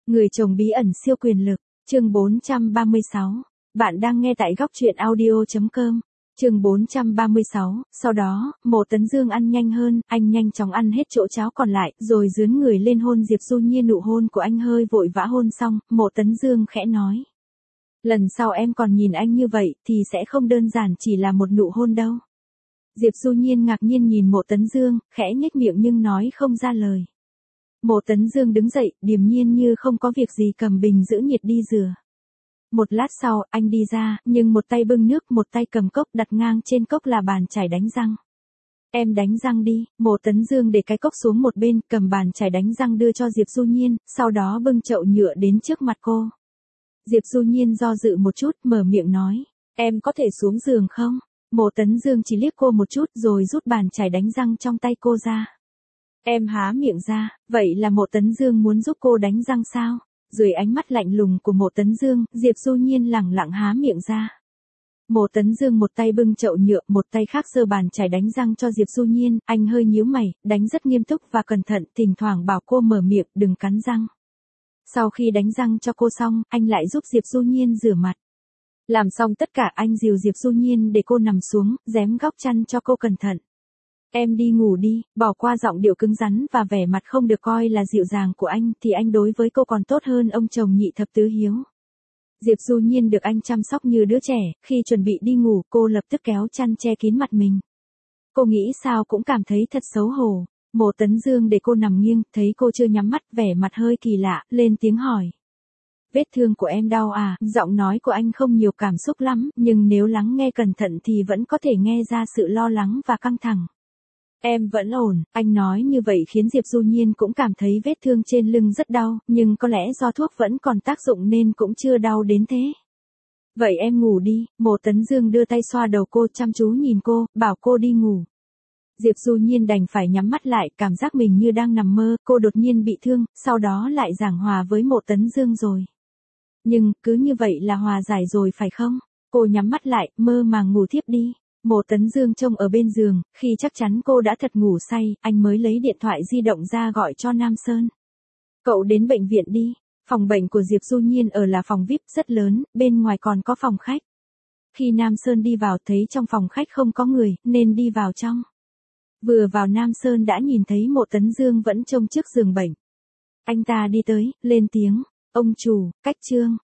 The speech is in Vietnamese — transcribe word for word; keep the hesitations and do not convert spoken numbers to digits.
Người chồng bí ẩn siêu quyền lực, chương bốn trăm ba mươi sáu. Bạn đang nghe tại góc truyện audio chấm com. Chương bốn trăm ba mươi sáu, sau đó, Mộ Tấn Dương ăn nhanh hơn, anh nhanh chóng ăn hết chỗ cháo còn lại, rồi dướn người lên hôn Diệp Du Nhiên. Nụ hôn của anh hơi vội vã hôn xong, Mộ Tấn Dương khẽ nói. Lần sau em còn nhìn anh như vậy, thì sẽ không đơn giản chỉ là một nụ hôn đâu. Diệp Du Nhiên ngạc nhiên nhìn Mộ Tấn Dương, khẽ nhếch miệng nhưng nói không ra lời. Mộ Tấn Dương đứng dậy, điềm nhiên như không có việc gì cầm bình giữ nhiệt đi rửa. Một lát sau, anh đi ra, nhưng một tay bưng nước, một tay cầm cốc, đặt ngang trên cốc là bàn chải đánh răng. Em đánh răng đi. Mộ Tấn Dương để cái cốc xuống một bên, cầm bàn chải đánh răng đưa cho Diệp Du Nhiên, sau đó bưng chậu nhựa đến trước mặt cô. Diệp Du Nhiên do dự một chút, mở miệng nói, em có thể xuống giường không? Mộ Tấn Dương chỉ liếc cô một chút rồi rút bàn chải đánh răng trong tay cô ra. Em há miệng ra, vậy là Mộ Tấn Dương muốn giúp cô đánh răng sao? Dưới ánh mắt lạnh lùng của Mộ Tấn Dương, Diệp Du Nhiên lẳng lặng há miệng ra. Mộ Tấn Dương một tay bưng chậu nhựa, một tay khác giơ bàn chải đánh răng cho Diệp Du Nhiên, anh hơi nhíu mày, đánh rất nghiêm túc và cẩn thận, thỉnh thoảng bảo cô mở miệng, đừng cắn răng. Sau khi đánh răng cho cô xong, anh lại giúp Diệp Du Nhiên rửa mặt. Làm xong tất cả anh dìu Diệp Du Nhiên để cô nằm xuống, rém góc chăn cho cô cẩn thận. Em đi ngủ đi. Bỏ qua giọng điệu cứng rắn và vẻ mặt không được coi là dịu dàng của anh, thì anh đối với cô còn tốt hơn ông chồng nhị thập tứ hiếu. Diệp Du Nhiên được anh chăm sóc như đứa trẻ, khi chuẩn bị đi ngủ cô lập tức kéo chăn che kín mặt mình. Cô nghĩ sao cũng cảm thấy thật xấu hổ. Mộ Tấn Dương để cô nằm nghiêng, thấy cô chưa nhắm mắt, vẻ mặt hơi kỳ lạ, lên tiếng hỏi. Vết thương của em đau à? Giọng nói của anh không nhiều cảm xúc lắm, nhưng nếu lắng nghe cẩn thận thì vẫn có thể nghe ra sự lo lắng và căng thẳng. Em vẫn ổn. Anh nói như vậy khiến Diệp Du Nhiên cũng cảm thấy vết thương trên lưng rất đau, nhưng có lẽ do thuốc vẫn còn tác dụng nên cũng chưa đau đến thế. Vậy em ngủ đi. Mộ Tấn Dương đưa tay xoa đầu cô, chăm chú nhìn cô, bảo cô đi ngủ. Diệp Du Nhiên đành phải nhắm mắt lại, cảm giác mình như đang nằm mơ. Cô đột nhiên bị thương, sau đó lại giảng hòa với Mộ Tấn Dương rồi. Nhưng, cứ như vậy là hòa giải rồi phải không? Cô nhắm mắt lại, mơ màng ngủ thiếp đi. Mộ Tấn Dương trông ở bên giường, khi chắc chắn cô đã thật ngủ say, anh mới lấy điện thoại di động ra gọi cho Nam Sơn. Cậu đến bệnh viện đi. Phòng bệnh của Diệp Du Nhiên ở là phòng vi ai pi rất lớn, bên ngoài còn có phòng khách. Khi Nam Sơn đi vào thấy trong phòng khách không có người, nên đi vào trong. Vừa vào Nam Sơn đã nhìn thấy Mộ Tấn Dương vẫn trông trước giường bệnh. Anh ta đi tới, lên tiếng, ông chủ, cách trương.